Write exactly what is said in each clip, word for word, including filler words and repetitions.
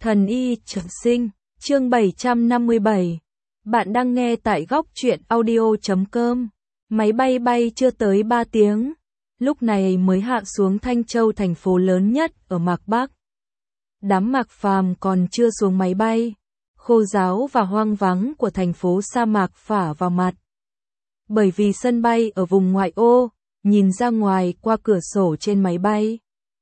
Thần y trường sinh, chương bảy trăm năm mươi bảy. Bạn đang nghe tại góc truyện audio chấm com. Máy bay bay chưa tới ba tiếng, lúc này mới hạ xuống Thanh Châu, thành phố lớn nhất ở Mạc Bắc. Đám Mạc Phàm còn chưa xuống máy bay, khô ráo và hoang vắng của thành phố sa mạc phả vào mặt. Bởi vì sân bay ở vùng ngoại ô, nhìn ra ngoài qua cửa sổ trên máy bay,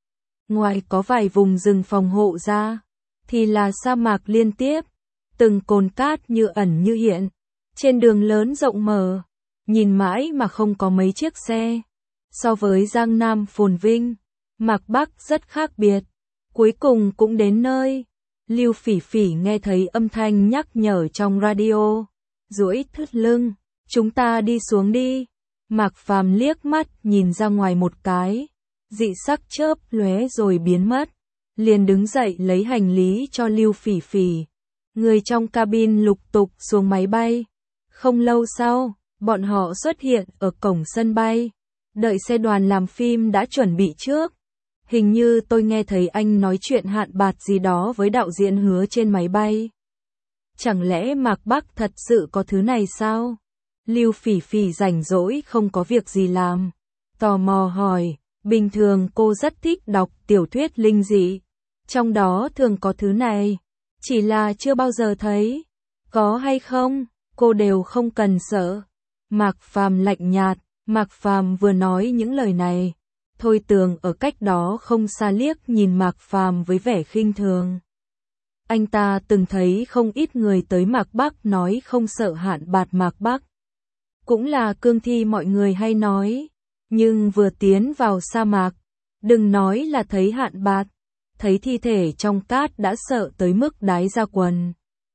ngoài có vài vùng rừng phòng hộ ra, thì là sa mạc liên tiếp, từng cồn cát như ẩn như hiện. Trên đường lớn rộng mở, nhìn mãi mà không có mấy chiếc xe. So với Giang Nam phồn vinh, Mạc Bắc rất khác biệt. Cuối cùng cũng đến nơi. Lưu Phỉ Phỉ nghe thấy âm thanh nhắc nhở trong radio, duỗi thướt lưng, chúng ta đi xuống đi. Mạc Phàm liếc mắt nhìn ra ngoài một cái, dị sắc chớp lóe rồi biến mất, liền đứng dậy lấy hành lý cho Lưu Phỉ Phỉ. Người trong cabin lục tục xuống máy bay. Không lâu sau, bọn họ xuất hiện ở cổng sân bay. Đợi xe đoàn làm phim đã chuẩn bị trước. Hình như tôi nghe thấy anh nói chuyện hạn bạt gì đó với đạo diễn Hứa trên máy bay. Chẳng lẽ Mạc Bắc thật sự có thứ này sao? Lưu Phỉ Phỉ rảnh rỗi không có việc gì làm, tò mò hỏi. Bình thường cô rất thích đọc tiểu thuyết linh dị, trong đó thường có thứ này, chỉ là chưa bao giờ thấy. Có hay không, cô đều không cần sợ. Mạc Phàm lạnh nhạt. Mạc Phàm vừa nói những lời này, Thôi Tường ở cách đó không xa liếc nhìn Mạc Phàm với vẻ khinh thường. Anh ta từng thấy không ít người tới Mạc Bắc nói không sợ hạn bạt Mạc Bắc. Cũng là cương thi mọi người hay nói, nhưng vừa tiến vào sa mạc, đừng nói là thấy hạn bạt, thấy thi thể trong cát đã sợ tới mức đái ra quần.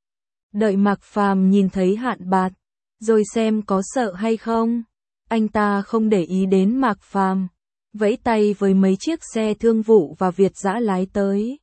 Đợi Mạc Phàm nhìn thấy hạn bạt, rồi xem có sợ hay không. Anh ta không để ý đến Mạc Phàm, vẫy tay với mấy chiếc xe thương vụ và Việt Dã lái tới.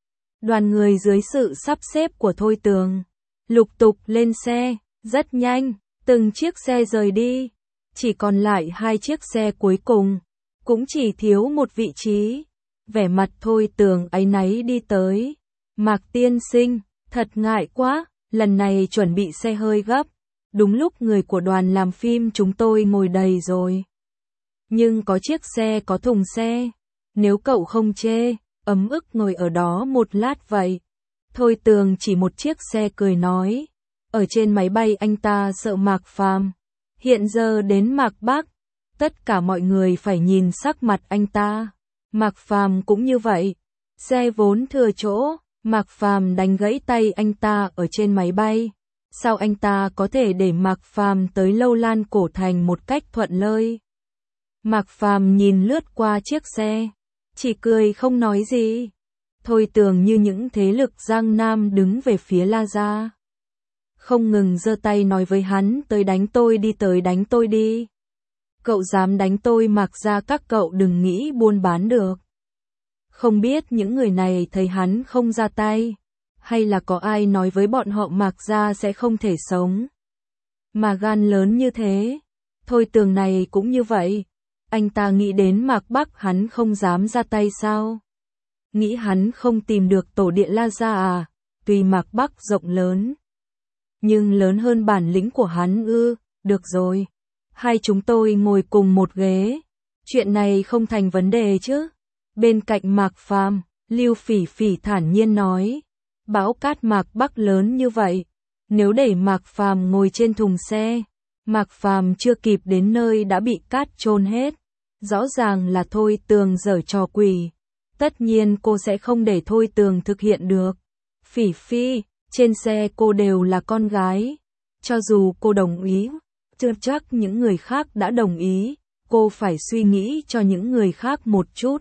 Đoàn người dưới sự sắp xếp của Thôi Tường, lục tục lên xe, rất nhanh, từng chiếc xe rời đi. Chỉ còn lại hai chiếc xe cuối cùng, cũng chỉ thiếu một vị trí. Vẻ mặt Thôi Tường áy náy đi tới. Mạc tiên sinh, thật ngại quá, lần này chuẩn bị xe hơi gấp. Đúng lúc người của đoàn làm phim chúng tôi ngồi đầy rồi. Nhưng có chiếc xe có thùng xe. Nếu cậu không chê, ấm ức ngồi ở đó một lát vậy. Thôi Tường chỉ một chiếc xe cười nói. Ở trên máy bay anh ta sợ Mạc Phàm. Hiện giờ đến Mạc Bắc, tất cả mọi người phải nhìn sắc mặt anh ta. Mạc Phàm cũng như vậy. Xe vốn thừa chỗ, Mạc Phàm đánh gãy tay anh ta ở trên máy bay. Sao anh ta có thể để Mạc Phàm tới Lâu Lan Cổ Thành một cách thuận lợi? Mạc Phàm nhìn lướt qua chiếc xe, chỉ cười không nói gì. Thôi Tường như những thế lực Giang Nam đứng về phía La Gia, không ngừng giơ tay nói với hắn, tới đánh tôi đi, tới đánh tôi đi. Cậu dám đánh tôi Mạc gia các cậu đừng nghĩ buôn bán được. Không biết những người này thấy hắn không ra tay, hay là có ai nói với bọn họ Mạc gia sẽ không thể sống. Mà gan lớn như thế. Thôi Tường này cũng như vậy. Anh ta nghĩ đến Mạc Bắc hắn không dám ra tay sao? Nghĩ hắn không tìm được tổ địa La Gia à? Tuy Mạc Bắc rộng lớn, nhưng lớn hơn bản lĩnh của hắn ư? Được rồi, hai chúng tôi ngồi cùng một ghế. Chuyện này không thành vấn đề chứ? Bên cạnh Mạc Phàm, Lưu Phỉ Phỉ thản nhiên nói. Bão cát Mạc Bắc lớn như vậy, nếu để Mạc Phàm ngồi trên thùng xe, Mạc Phàm chưa kịp đến nơi đã bị cát chôn hết. Rõ ràng là Thôi Tường giở trò quỷ. Tất nhiên cô sẽ không để Thôi Tường thực hiện được. Phỉ Phỉ, trên xe cô đều là con gái. Cho dù cô đồng ý, chưa chắc những người khác đã đồng ý. Cô phải suy nghĩ cho những người khác một chút.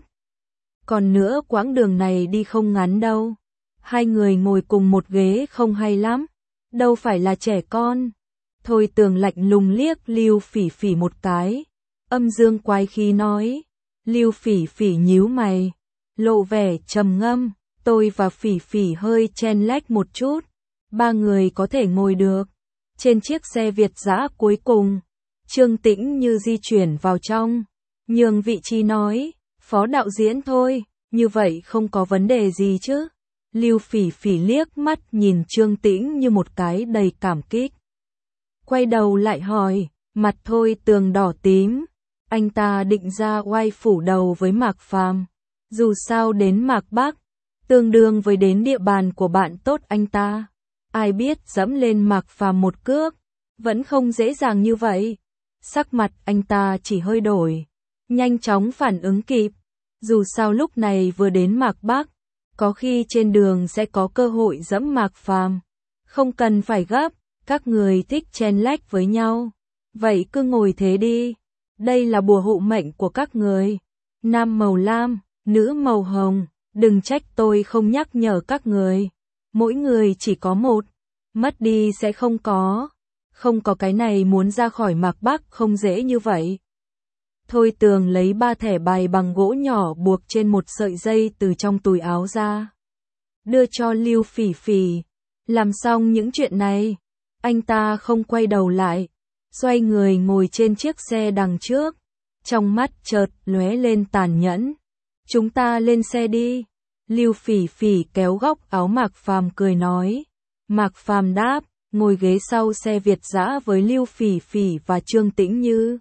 Còn nữa quãng đường này đi không ngắn đâu. Hai người ngồi cùng một ghế không hay lắm. Đâu phải là trẻ con. Thôi Tường lạnh lùng liếc Lưu Phỉ Phỉ một cái. Âm dương quái khí nói. Lưu Phỉ Phỉ nhíu mày, lộ vẻ trầm ngâm. Tôi và Phỉ Phỉ hơi chen lách một chút. Ba người có thể ngồi được. Trên chiếc xe Việt Dã cuối cùng, Trương Tĩnh Như di chuyển vào trong, nhường vị trí nói. Phó đạo diễn thôi, như vậy không có vấn đề gì chứ? Lưu Phỉ Phỉ liếc mắt nhìn Trương Tĩnh Như một cái đầy cảm kích. Quay đầu lại hỏi, mặt Thôi Tường đỏ tím, anh ta định ra oai phủ đầu với Mạc Phàm. Dù sao đến Mạc Bắc, tương đương với đến địa bàn của bạn tốt anh ta. Ai biết dẫm lên Mạc Phàm một cước, vẫn không dễ dàng như vậy. Sắc mặt anh ta chỉ hơi đổi, nhanh chóng phản ứng kịp. Dù sao lúc này vừa đến Mạc Bắc, có khi trên đường sẽ có cơ hội dẫm Mạc Phàm. Không cần phải gấp, các người thích chen lách với nhau. Vậy cứ ngồi thế đi. Đây là bùa hộ mệnh của các người. Nam màu lam, nữ màu hồng, đừng trách tôi không nhắc nhở các người. Mỗi người chỉ có một, mất đi sẽ không có. Không có cái này muốn ra khỏi Mạc Bắc không dễ như vậy. Thôi Tường lấy ba thẻ bài bằng gỗ nhỏ buộc trên một sợi dây từ trong túi áo ra. Đưa cho Lưu Phỉ Phỉ. Làm xong những chuyện này, anh ta không quay đầu lại. Xoay người ngồi trên chiếc xe đằng trước. Trong mắt chợt lóe lên tàn nhẫn. Chúng ta lên xe đi. Lưu Phỉ Phỉ kéo góc áo Mạc Phàm cười nói. Mạc Phàm đáp, ngồi ghế sau xe Việt dã với Lưu Phỉ Phỉ và Trương Tĩnh Như.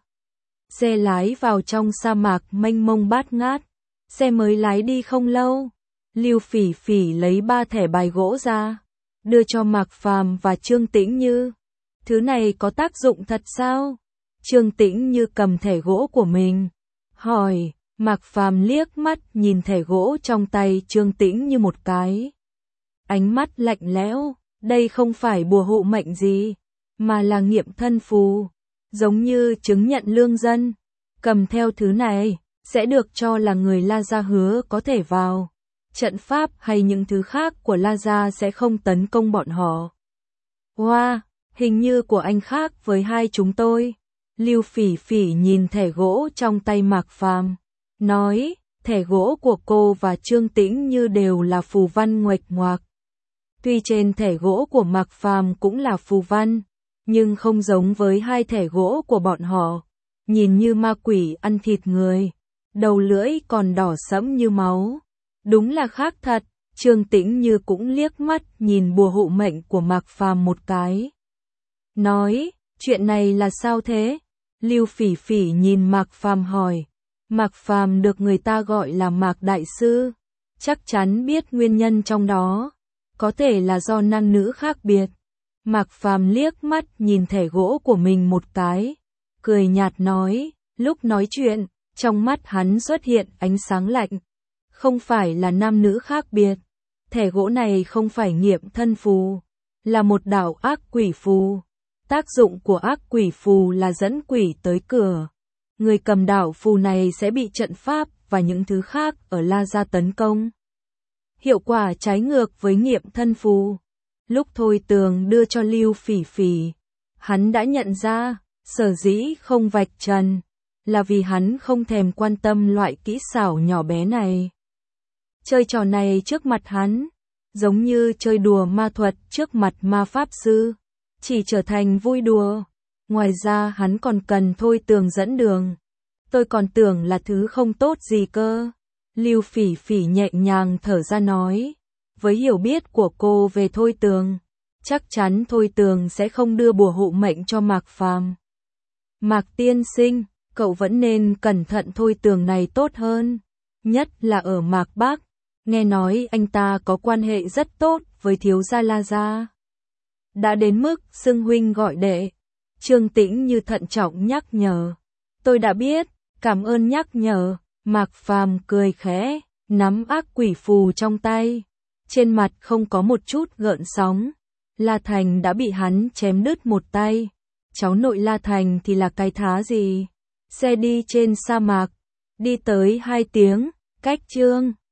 Xe lái vào trong sa mạc mênh mông bát ngát. Xe mới lái đi không lâu. Lưu Phỉ Phỉ lấy ba thẻ bài gỗ ra, đưa cho Mạc Phàm và Trương Tĩnh Như. Thứ này có tác dụng thật sao? Trương Tĩnh Như cầm thẻ gỗ của mình, hỏi. Mạc Phàm liếc mắt nhìn thẻ gỗ trong tay Trương Tĩnh Như một cái. Ánh mắt lạnh lẽo, đây không phải bùa hộ mệnh gì, mà là nghiệm thân phù. Giống như chứng nhận lương dân. Cầm theo thứ này, sẽ được cho là người La Gia hứa có thể vào. Trận pháp hay những thứ khác của La Gia sẽ không tấn công bọn họ. Wow, hình như của anh khác với hai chúng tôi. Lưu Phỉ Phỉ nhìn thẻ gỗ trong tay Mạc Phàm, nói, thẻ gỗ của cô và Trương Tĩnh Như đều là phù văn nguệch ngoạc. Tuy trên thẻ gỗ của Mạc Phàm cũng là phù văn, nhưng không giống với hai thẻ gỗ của bọn họ. Nhìn như ma quỷ ăn thịt người, đầu lưỡi còn đỏ sẫm như máu. Đúng là khác thật. Trương Tĩnh Như cũng liếc mắt nhìn bùa hộ mệnh của Mạc Phàm một cái. Nói, chuyện này là sao thế? Lưu Phỉ Phỉ nhìn Mạc Phàm hỏi. Mạc Phàm được người ta gọi là Mạc Đại Sư. Chắc chắn biết nguyên nhân trong đó. Có thể là do nam nữ khác biệt. Mạc Phàm liếc mắt nhìn thẻ gỗ của mình một cái. Cười nhạt nói, lúc nói chuyện, trong mắt hắn xuất hiện ánh sáng lạnh. Không phải là nam nữ khác biệt. Thẻ gỗ này không phải nghiệm thân phù, là một đạo ác quỷ phù. Tác dụng của ác quỷ phù là dẫn quỷ tới cửa. Người cầm đạo phù này sẽ bị trận pháp và những thứ khác ở La Gia tấn công. Hiệu quả trái ngược với nghiệm thân phù. Lúc Thôi Tường đưa cho Lưu Phỉ Phỉ, hắn đã nhận ra, sở dĩ không vạch trần, là vì hắn không thèm quan tâm loại kỹ xảo nhỏ bé này. Chơi trò này trước mặt hắn, giống như chơi đùa ma thuật trước mặt ma pháp sư, chỉ trở thành vui đùa. Ngoài ra hắn còn cần Thôi Tường dẫn đường. Tôi còn tưởng là thứ không tốt gì cơ. Lưu Phỉ Phỉ nhẹ nhàng thở ra nói. Với hiểu biết của cô về Thôi Tường, chắc chắn Thôi Tường sẽ không đưa bùa hộ mệnh cho Mạc Phàm. Mạc tiên sinh, cậu vẫn nên cẩn thận Thôi Tường này tốt hơn. Nhất là ở Mạc Bắc. Nghe nói anh ta có quan hệ rất tốt với thiếu gia La Gia. Đã đến mức xưng huynh gọi đệ. Trương Tĩnh Như thận trọng nhắc nhở. Tôi đã biết, cảm ơn nhắc nhở. Mạc Phàm cười khẽ, nắm ác quỷ phù trong tay. Trên mặt không có một chút gợn sóng. La Thành đã bị hắn chém đứt một tay. Cháu nội La Thành thì là cái thá gì? Xe đi trên sa mạc. Đi tới hai tiếng, cách Trương